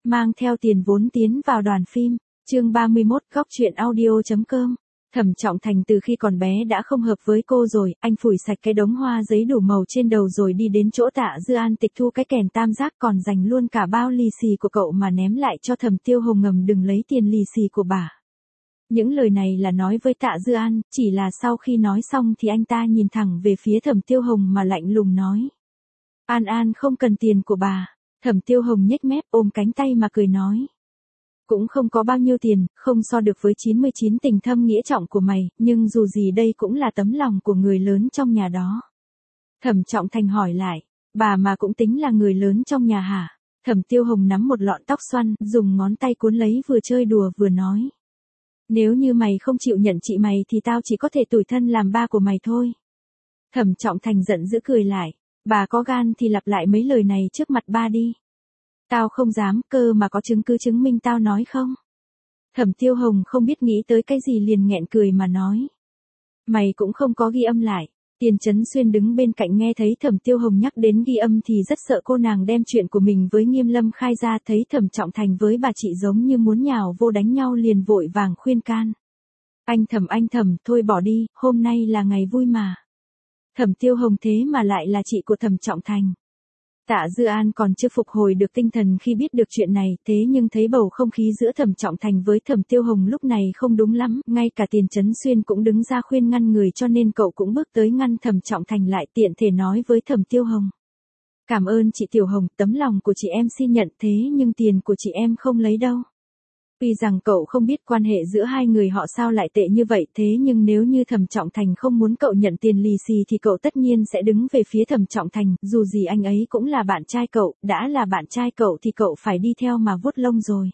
mang theo tiền vốn tiến vào đoàn phim. Chương 31, góc truyện audio.com. Thẩm Trọng Thành từ khi còn bé đã không hợp với cô rồi, anh phủi sạch cái đống hoa giấy đủ màu trên đầu rồi đi đến chỗ Tạ Dư An tịch thu cái kèn tam giác, còn dành luôn cả bao lì xì của cậu mà ném lại cho Thẩm Tiêu Hồng ngầm đừng lấy tiền lì xì của bà. Những lời này là nói với Tạ Dư An, chỉ là sau khi nói xong thì anh ta nhìn thẳng về phía Thẩm Tiêu Hồng mà lạnh lùng nói. An An không cần tiền của bà. Thẩm Tiêu Hồng nhếch mép ôm cánh tay mà cười nói. Cũng không có bao nhiêu tiền, không so được với 99 tình thâm nghĩa trọng của mày, nhưng dù gì đây cũng là tấm lòng của người lớn trong nhà đó. Thẩm Trọng Thành hỏi lại, bà mà cũng tính là người lớn trong nhà hả? Thẩm Tiêu Hồng nắm một lọn tóc xoăn, dùng ngón tay cuốn lấy vừa chơi đùa vừa nói. Nếu như mày không chịu nhận chị mày thì tao chỉ có thể tủi thân làm ba của mày thôi. Thẩm Trọng Thành giận dữ cười lại, bà có gan thì lặp lại mấy lời này trước mặt ba đi. Tao không dám, cơ mà có chứng cứ chứng minh tao nói không? Thẩm Tiêu Hồng không biết nghĩ tới cái gì liền nghẹn cười mà nói. Mày cũng không có ghi âm lại. Tiền Chấn Xuyên đứng bên cạnh nghe thấy Thẩm Tiêu Hồng nhắc đến ghi âm thì rất sợ cô nàng đem chuyện của mình với Nghiêm Lâm khai ra, thấy Thẩm Trọng Thành với bà chị giống như muốn nhào vô đánh nhau liền vội vàng khuyên can. Anh Thẩm, thôi bỏ đi, hôm nay là ngày vui mà. Thẩm Tiêu Hồng thế mà lại là chị của Thẩm Trọng Thành. Tạ Dư An còn chưa phục hồi được tinh thần khi biết được chuyện này, thế nhưng thấy bầu không khí giữa Thẩm Trọng Thành với Thẩm Tiêu Hồng lúc này không đúng lắm, ngay cả Tiền Chấn Xuyên cũng đứng ra khuyên ngăn người cho nên cậu cũng bước tới ngăn Thẩm Trọng Thành lại, tiện thể nói với Thẩm Tiêu Hồng. Cảm ơn chị Tiểu Hồng, tấm lòng của chị em xin nhận, thế nhưng tiền của chị em không lấy đâu. Tuy rằng cậu không biết quan hệ giữa hai người họ sao lại tệ như vậy, thế nhưng nếu như Thẩm Trọng Thành không muốn cậu nhận tiền lì xì thì cậu tất nhiên sẽ đứng về phía Thẩm Trọng Thành, dù gì anh ấy cũng là bạn trai cậu, đã là bạn trai cậu thì cậu phải đi theo mà vuốt lông rồi.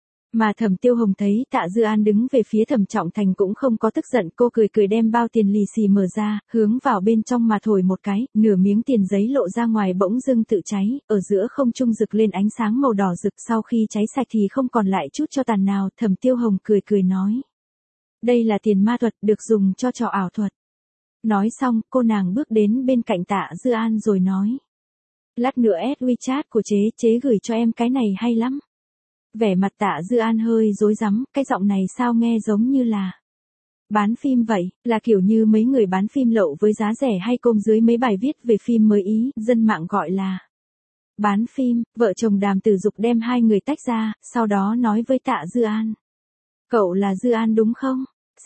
Mà Thẩm Tiêu Hồng thấy Tạ Dư An đứng về phía Thẩm Trọng Thành cũng không có tức giận, cô cười đem bao tiền lì xì mở ra, hướng vào bên trong mà thổi một cái, nửa miếng tiền giấy lộ ra ngoài bỗng dưng tự cháy, ở giữa không trung rực lên ánh sáng màu đỏ rực, sau khi cháy sạch thì không còn lại chút cho tàn nào. Thẩm Tiêu Hồng cười nói. Đây là tiền ma thuật, được dùng cho trò ảo thuật. Nói xong, cô nàng bước đến bên cạnh Tạ Dư An rồi nói. Lát nữa add WeChat của chế gửi cho em cái này hay lắm. Vẻ mặt Tạ Dư An hơi rối rắm, cái giọng này sao nghe giống như là bán phim vậy, là kiểu như mấy người bán phim lậu với giá rẻ hay công dưới mấy bài viết về phim mới ý, dân mạng gọi là bán phim. Vợ chồng Đàm Tử Dục đem hai người tách ra, sau đó nói với Tạ Dư An. Cậu là Dư An đúng không?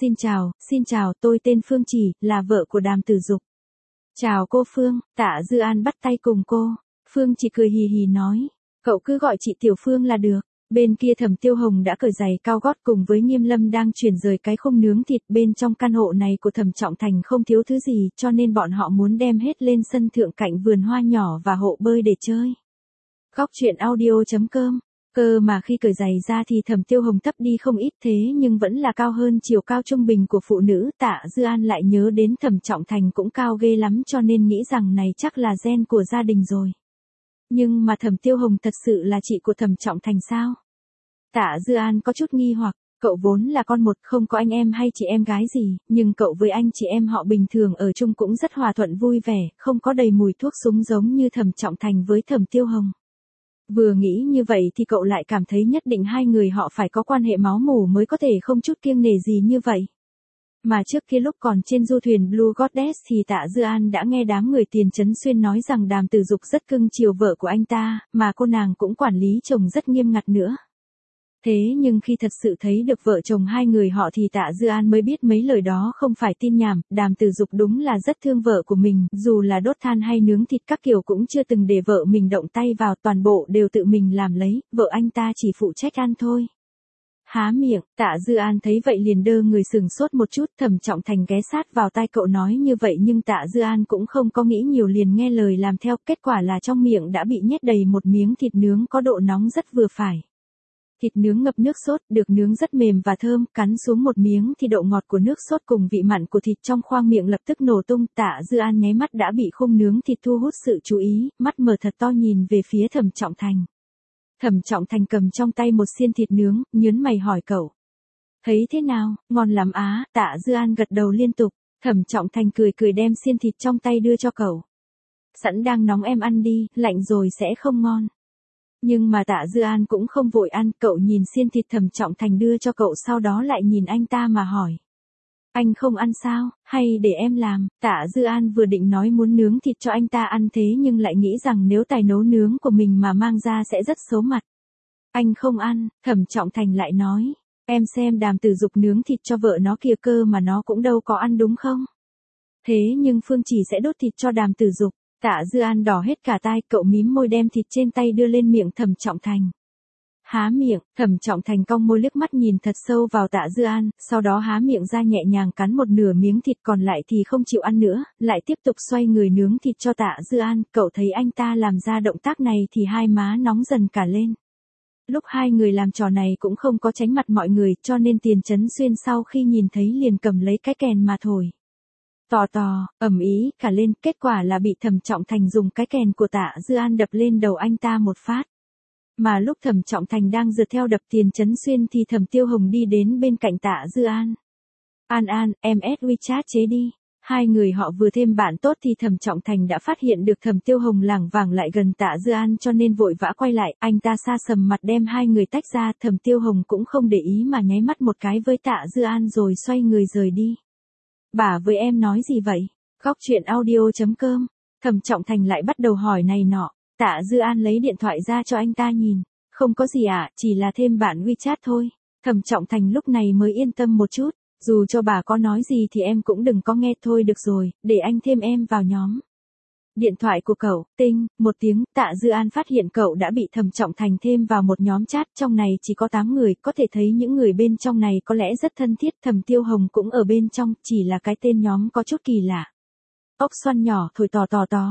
Xin chào, tôi tên Phương Chỉ, là vợ của Đàm Tử Dục. Chào cô Phương. Tạ Dư An bắt tay cùng cô. Phương Chỉ cười hì hì nói. Cậu cứ gọi chị Tiểu Phương là được. Bên kia Thẩm Tiêu Hồng đã cởi giày cao gót cùng với Nghiêm Lâm đang chuyển rời cái khung nướng thịt. Bên trong căn hộ này của Thẩm Trọng Thành không thiếu thứ gì, cho nên bọn họ muốn đem hết lên sân thượng cạnh vườn hoa nhỏ và hộ bơi để chơi. Góc truyện audio.com. Cơ mà khi cởi giày ra thì Thẩm Tiêu Hồng thấp đi không ít, thế nhưng vẫn là cao hơn chiều cao trung bình của phụ nữ. Tạ Dư An lại nhớ đến Thẩm Trọng Thành cũng cao ghê lắm cho nên nghĩ rằng này chắc là gen của gia đình rồi. Nhưng mà Thẩm Tiêu Hồng thật sự là chị của Thẩm Trọng Thành sao? Tạ Dư An có chút nghi hoặc, cậu vốn là con một, không có anh em hay chị em gái gì, nhưng cậu với anh chị em họ bình thường ở chung cũng rất hòa thuận vui vẻ, không có đầy mùi thuốc súng giống như Thẩm Trọng Thành với Thẩm Tiêu Hồng. Vừa nghĩ như vậy thì cậu lại cảm thấy nhất định hai người họ phải có quan hệ máu mủ mới có thể không chút kiêng nể gì như vậy. Mà trước kia lúc còn trên du thuyền Blue Goddess thì Tạ Dư An đã nghe đám người Tiền Chấn Xuyên nói rằng Đàm Tử Dục rất cưng chiều vợ của anh ta, mà cô nàng cũng quản lý chồng rất nghiêm ngặt nữa. Thế nhưng khi thật sự thấy được vợ chồng hai người họ thì Tạ Dư An mới biết mấy lời đó không phải tin nhảm, Đàm Tử Dục đúng là rất thương vợ của mình, dù là đốt than hay nướng thịt các kiểu cũng chưa từng để vợ mình động tay vào, toàn bộ đều tự mình làm lấy, vợ anh ta chỉ phụ trách ăn thôi. Há miệng, Tạ Dư An thấy vậy liền đơ người sừng sốt một chút, Thẩm Trọng Thành ghé sát vào tai cậu nói như vậy nhưng Tạ Dư An cũng không có nghĩ nhiều liền nghe lời làm theo, kết quả là trong miệng đã bị nhét đầy một miếng thịt nướng có độ nóng rất vừa phải. Thịt nướng ngập nước sốt, được nướng rất mềm và thơm, cắn xuống một miếng thì độ ngọt của nước sốt cùng vị mặn của thịt trong khoang miệng lập tức nổ tung. Tạ Dư An nháy mắt đã bị khung nướng thịt thu hút sự chú ý, mắt mở thật to nhìn về phía Thẩm Trọng Thành. Thẩm Trọng Thành cầm trong tay một xiên thịt nướng, nhớn mày hỏi cậu. Thấy thế nào, ngon lắm á? Tạ Dư An gật đầu liên tục. Thẩm Trọng Thành cười đem xiên thịt trong tay đưa cho cậu. Sẵn đang nóng em ăn đi, lạnh rồi sẽ không ngon. Nhưng mà Tạ Dư An cũng không vội ăn, cậu nhìn xiên thịt Thẩm Trọng Thành đưa cho cậu sau đó lại nhìn anh ta mà hỏi. Anh không ăn sao, hay để em làm? Tạ Dư An vừa định nói muốn nướng thịt cho anh ta ăn thế nhưng lại nghĩ rằng nếu tài nấu nướng của mình mà mang ra sẽ rất xấu mặt. Anh không ăn, Thẩm Trọng Thành lại nói. Em xem Đàm Tử Dục nướng thịt cho vợ nó kìa cơ mà nó cũng đâu có ăn đúng không? Thế nhưng Phương Chỉ sẽ đốt thịt cho Đàm Tử Dục. Tạ Dư An đỏ hết cả tai, cậu mím môi đem thịt trên tay đưa lên miệng Thẩm Trọng Thành. Há miệng, Thẩm Trọng Thành cong môi liếc mắt nhìn thật sâu vào Tạ Dư An, sau đó há miệng ra nhẹ nhàng cắn một nửa miếng thịt còn lại thì không chịu ăn nữa, lại tiếp tục xoay người nướng thịt cho Tạ Dư An, cậu thấy anh ta làm ra động tác này thì hai má nóng dần cả lên. Lúc hai người làm trò này cũng không có tránh mặt mọi người cho nên Tiền Chấn Xuyên sau khi nhìn thấy liền cầm lấy cái kèn mà thổi. Tò, ầm ĩ cả lên, kết quả là bị Thẩm Trọng Thành dùng cái kèn của Tạ Dư An đập lên đầu anh ta một phát. Mà lúc Thẩm Trọng Thành đang giật theo đập Tiền Chấn Xuyên thì Thẩm Tiêu Hồng đi đến bên cạnh Tạ Dư An. An, em add WeChat chế đi. Hai người họ vừa thêm bạn tốt thì Thẩm Trọng Thành đã phát hiện được Thẩm Tiêu Hồng lảng vảng lại gần Tạ Dư An cho nên vội vã quay lại, anh ta sa sầm mặt đem hai người tách ra, Thẩm Tiêu Hồng cũng không để ý mà nháy mắt một cái với Tạ Dư An rồi xoay người rời đi. Bà với em nói gì vậy? Góc truyện audio.com. Thẩm Trọng Thành lại bắt đầu hỏi này nọ. Tạ Dư An lấy điện thoại ra cho anh ta nhìn. Không có gì ạ, chỉ là thêm bạn WeChat thôi. Thẩm Trọng Thành lúc này mới yên tâm một chút. Dù cho bà có nói gì thì em cũng đừng có nghe thôi được rồi, để anh thêm em vào nhóm. Điện thoại của cậu, tinh, một tiếng, Tạ Dư An phát hiện cậu đã bị Thẩm Trọng Thành thêm vào một nhóm chat, trong này chỉ có 8 người, có thể thấy những người bên trong này có lẽ rất thân thiết, Thẩm Tiêu Hồng cũng ở bên trong, chỉ là cái tên nhóm có chút kỳ lạ. Ốc xoăn nhỏ thổi tò.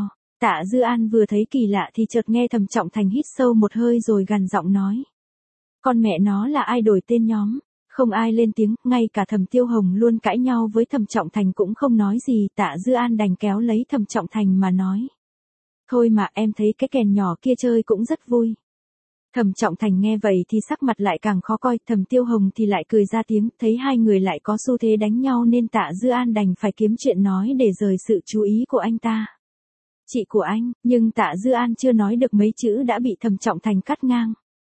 Tạ Dư An vừa thấy kỳ lạ thì chợt nghe Thẩm Trọng Thành hít sâu một hơi rồi gằn giọng nói. Con mẹ nó là ai đổi tên nhóm? Không ai lên tiếng, ngay cả Thẩm Tiêu Hồng luôn cãi nhau với Thẩm Trọng Thành cũng không nói gì, Tạ Dư An đành kéo lấy Thẩm Trọng Thành mà nói. Thôi mà em thấy cái kèn nhỏ kia chơi cũng rất vui. Thẩm Trọng Thành nghe vậy thì sắc mặt lại càng khó coi, Thẩm Tiêu Hồng thì lại cười ra tiếng, thấy hai người lại có xu thế đánh nhau nên Tạ Dư An đành phải kiếm chuyện nói để rời sự chú ý của anh ta. Chị của anh, nhưng Tạ Dư An chưa nói được mấy chữ đã bị Thẩm Trọng Thành cắt ngang.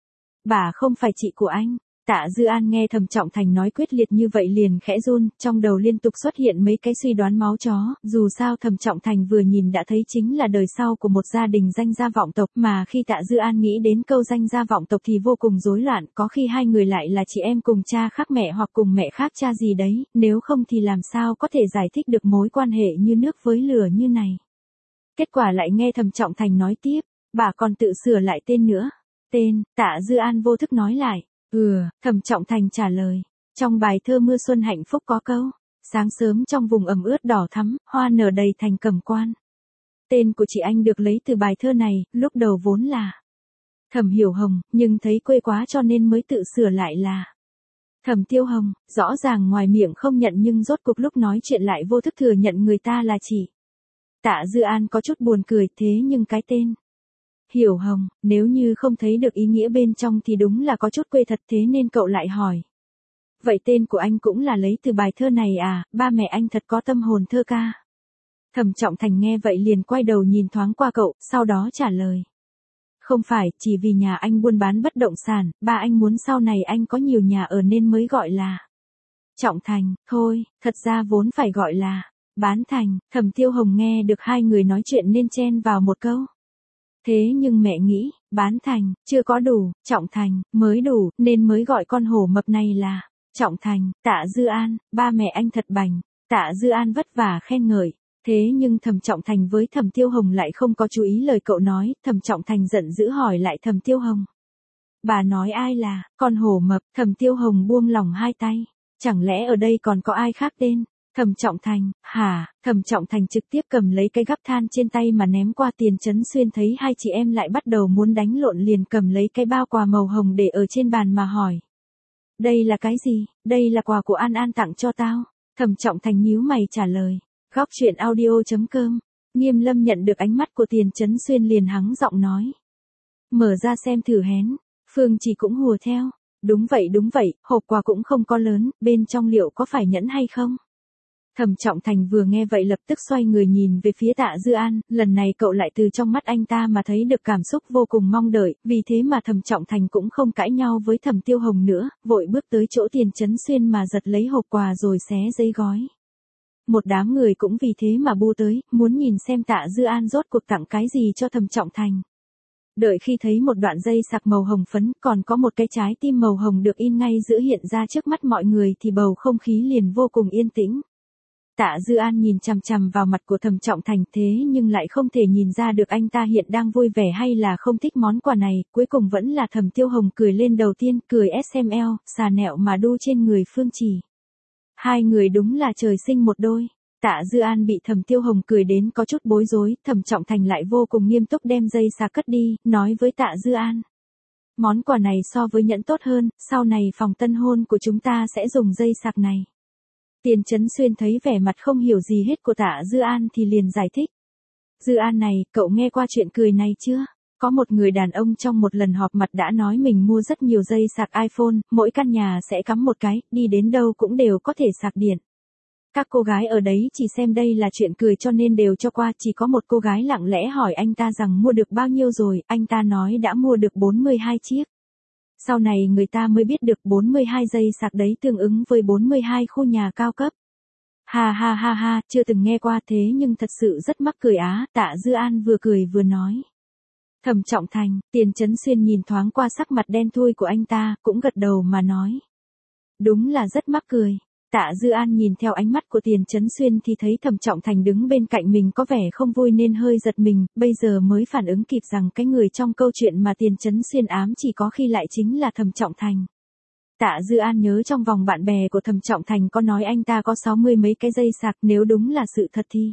Bà không phải chị của anh. Tạ Dư An nghe Thẩm Trọng Thành nói quyết liệt như vậy liền khẽ run, trong đầu liên tục xuất hiện mấy cái suy đoán máu chó, dù sao Thẩm Trọng Thành vừa nhìn đã thấy chính là đời sau của một gia đình danh gia vọng tộc, mà khi Tạ Dư An nghĩ đến câu danh gia vọng tộc thì vô cùng rối loạn, có khi hai người lại là chị em cùng cha khác mẹ hoặc cùng mẹ khác cha gì đấy, nếu không thì làm sao có thể giải thích được mối quan hệ như nước với lửa như này. Kết quả lại nghe Thẩm Trọng Thành nói tiếp, bà còn tự sửa lại tên nữa. Tên, Tạ Dư An vô thức nói lại. Thẩm Trọng Thành trả lời. Trong bài thơ Mưa Xuân Hạnh Phúc có câu, sáng sớm trong vùng ẩm ướt đỏ thắm, hoa nở đầy thành cẩm quan. Tên của chị anh được lấy từ bài thơ này, lúc đầu vốn là Thẩm Hiểu Hồng, nhưng thấy quê quá cho nên mới tự sửa lại là Thẩm Tiêu Hồng, rõ ràng ngoài miệng không nhận nhưng rốt cuộc lúc nói chuyện lại vô thức thừa nhận người ta là chị. Tạ Dư An có chút buồn cười, thế nhưng cái tên Hiểu Hồng, nếu như không thấy được ý nghĩa bên trong thì đúng là có chút quê thật, thế nên cậu lại hỏi. Vậy tên của anh cũng là lấy từ bài thơ này à, ba mẹ anh thật có tâm hồn thơ ca. Thẩm Trọng Thành nghe vậy liền quay đầu nhìn thoáng qua cậu, sau đó trả lời. Không phải, chỉ vì nhà anh buôn bán bất động sản, ba anh muốn sau này anh có nhiều nhà ở nên mới gọi là Trọng Thành, thôi, thật ra vốn phải gọi là Bán Thành. Thẩm Tiêu Hồng nghe được hai người nói chuyện nên chen vào một câu. Thế nhưng mẹ nghĩ, Bán Thành, chưa có đủ, Trọng Thành, mới đủ, nên mới gọi con hổ mập này là Trọng Thành. Tạ Dư An, ba mẹ anh thật bảnh. Tạ Dư An vất vả khen ngợi. Thế nhưng Thẩm Trọng Thành với Thẩm Tiêu Hồng lại không có chú ý lời cậu nói, Thẩm Trọng Thành giận dữ hỏi lại Thẩm Tiêu Hồng. Bà nói ai là con hổ mập? Thẩm Tiêu Hồng buông lỏng hai tay. Chẳng lẽ ở đây còn có ai khác tên? Thẩm Trọng Thành, hả? Thẩm Trọng Thành trực tiếp cầm lấy cái gắp than trên tay mà ném qua Tiền Chấn Xuyên, thấy hai chị em lại bắt đầu muốn đánh lộn liền cầm lấy cái bao quà màu hồng để ở trên bàn mà hỏi. Đây là cái gì? Đây là quà của An An tặng cho tao. Thẩm Trọng Thành nhíu mày trả lời. Góc truyện audio.com. Nghiêm Lâm nhận được ánh mắt của Tiền Chấn Xuyên liền hắng giọng nói. Mở ra xem thử hén. Phương Chỉ cũng hùa theo. Đúng vậy, hộp quà cũng không có lớn, bên trong liệu có phải nhẫn hay không? Thẩm Trọng Thành vừa nghe vậy lập tức xoay người nhìn về phía Tạ Dư An, lần này cậu lại từ trong mắt anh ta mà thấy được cảm xúc vô cùng mong đợi, vì thế mà Thẩm Trọng Thành cũng không cãi nhau với Thẩm Tiêu Hồng nữa, vội bước tới chỗ Tiền Chấn Xuyên mà giật lấy hộp quà rồi xé giấy gói. Một đám người cũng vì thế mà bu tới, muốn nhìn xem Tạ Dư An rốt cuộc tặng cái gì cho Thẩm Trọng Thành. Đợi khi thấy một đoạn dây sạc màu hồng phấn còn có một cái trái tim màu hồng được in ngay giữa hiện ra trước mắt mọi người thì bầu không khí liền vô cùng yên tĩnh. Tạ Dư An nhìn chằm chằm vào mặt của Thẩm Trọng Thành thế nhưng lại không thể nhìn ra được anh ta hiện đang vui vẻ hay là không thích món quà này, cuối cùng vẫn là Thẩm Tiêu Hồng cười lên đầu tiên, cười SML, xà nẹo mà đu trên người Phương Chỉ. Hai người đúng là trời sinh một đôi. Tạ Dư An bị Thẩm Tiêu Hồng cười đến có chút bối rối, Thẩm Trọng Thành lại vô cùng nghiêm túc đem dây sạc cất đi, nói với Tạ Dư An. Món quà này so với nhẫn tốt hơn, sau này phòng tân hôn của chúng ta sẽ dùng dây sạc này. Tiền Chấn Xuyên thấy vẻ mặt không hiểu gì hết của Tạ Dư An thì liền giải thích. Dư An này, cậu nghe qua chuyện cười này chưa? Có một người đàn ông trong một lần họp mặt đã nói mình mua rất nhiều dây sạc iPhone, mỗi căn nhà sẽ cắm một cái, đi đến đâu cũng đều có thể sạc điện. Các cô gái ở đấy chỉ xem đây là chuyện cười cho nên đều cho qua, chỉ có một cô gái lặng lẽ hỏi anh ta rằng mua được bao nhiêu rồi, anh ta nói đã mua được 42 chiếc. Sau này người ta mới biết được 42 dây sạc đấy tương ứng với 42 khu nhà cao cấp. Ha ha ha ha, chưa từng nghe qua thế nhưng thật sự rất mắc cười á, Tạ Dư An vừa cười vừa nói. Thẩm Trọng Thành, Tiền Chấn Xuyên nhìn thoáng qua sắc mặt đen thui của anh ta, cũng gật đầu mà nói. Đúng là rất mắc cười. Tạ Dư An nhìn theo ánh mắt của Tiền Chấn Xuyên thì thấy Thẩm Trọng Thành đứng bên cạnh mình có vẻ không vui nên hơi giật mình, bây giờ mới phản ứng kịp rằng cái người trong câu chuyện mà Tiền Chấn Xuyên ám chỉ có khi lại chính là Thẩm Trọng Thành. Tạ Dư An nhớ trong vòng bạn bè của Thẩm Trọng Thành có nói anh ta có 60 mấy cái dây sạc, nếu đúng là sự thật thì.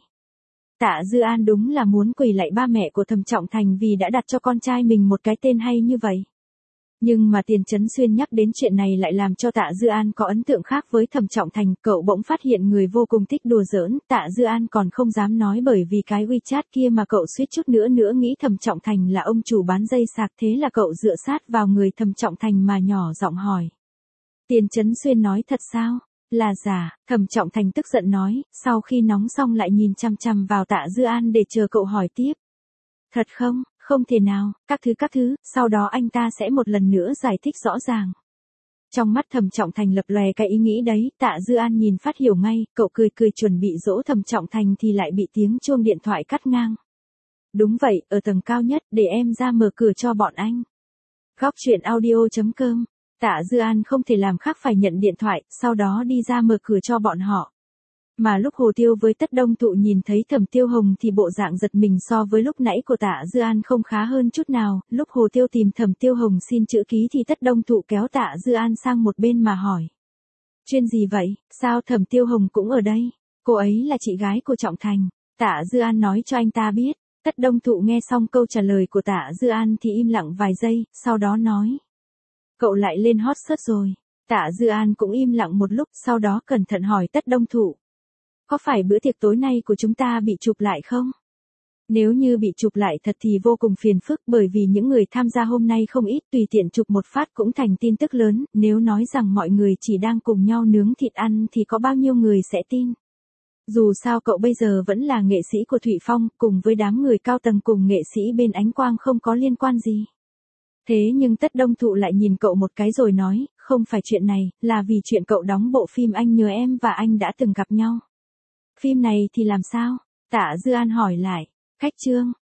Tạ Dư An đúng là muốn quỳ lạy ba mẹ của Thẩm Trọng Thành vì đã đặt cho con trai mình một cái tên hay như vậy. Nhưng mà Tiền Chấn Xuyên nhắc đến chuyện này lại làm cho Tạ Dư An có ấn tượng khác với Thẩm Trọng Thành, cậu bỗng phát hiện người vô cùng thích đùa giỡn, Tạ Dư An còn không dám nói bởi vì cái WeChat kia mà cậu suýt chút nữa nghĩ Thẩm Trọng Thành là ông chủ bán dây sạc, thế là cậu dựa sát vào người Thẩm Trọng Thành mà nhỏ giọng hỏi. Tiền Chấn Xuyên nói thật sao? Là giả, Thẩm Trọng Thành tức giận nói, sau khi nóng xong lại nhìn chằm chằm vào Tạ Dư An để chờ cậu hỏi tiếp. Thật không? Không thể nào, các thứ, sau đó anh ta sẽ một lần nữa giải thích rõ ràng. Trong mắt Thẩm Trọng Thành lập lòe cái ý nghĩ đấy, Tạ Dư An nhìn phát hiểu ngay, cậu cười chuẩn bị dỗ Thẩm Trọng Thành thì lại bị tiếng chuông điện thoại cắt ngang. Đúng vậy, ở tầng cao nhất, để em ra mở cửa cho bọn anh. Góc truyện audio.com, Tạ Dư An không thể làm khác phải nhận điện thoại, sau đó đi ra mở cửa cho bọn họ. Mà lúc Hồ Tiêu với Tất Đông Thụ nhìn thấy Thẩm Tiêu Hồng thì bộ dạng giật mình so với lúc nãy của Tạ Dư An không khá hơn chút nào, lúc Hồ Tiêu tìm Thẩm Tiêu Hồng xin chữ ký thì Tất Đông Thụ kéo Tạ Dư An sang một bên mà hỏi. Chuyện gì vậy, sao Thẩm Tiêu Hồng cũng ở đây? Cô ấy là chị gái của Trọng Thành. Tạ Dư An nói cho anh ta biết. Tất Đông Thụ nghe xong câu trả lời của Tạ Dư An thì im lặng vài giây, sau đó nói. Cậu lại lên hot search rồi. Tạ Dư An cũng im lặng một lúc, sau đó cẩn thận hỏi Tất Đông Thụ. Có phải bữa tiệc tối nay của chúng ta bị chụp lại không? Nếu như bị chụp lại thật thì vô cùng phiền phức bởi vì những người tham gia hôm nay không ít, tùy tiện chụp một phát cũng thành tin tức lớn, nếu nói rằng mọi người chỉ đang cùng nhau nướng thịt ăn thì có bao nhiêu người sẽ tin. Dù sao cậu bây giờ vẫn là nghệ sĩ của Thụy Phong, cùng với đám người cao tầng cùng nghệ sĩ bên Ánh Quang không có liên quan gì. Thế nhưng Tất Đông Thụ lại nhìn cậu một cái rồi nói, không phải chuyện này, là vì chuyện cậu đóng bộ phim Anh Nhớ Em và anh đã từng gặp nhau. Phim này thì làm sao? Tạ Dư An hỏi lại. Cách chương.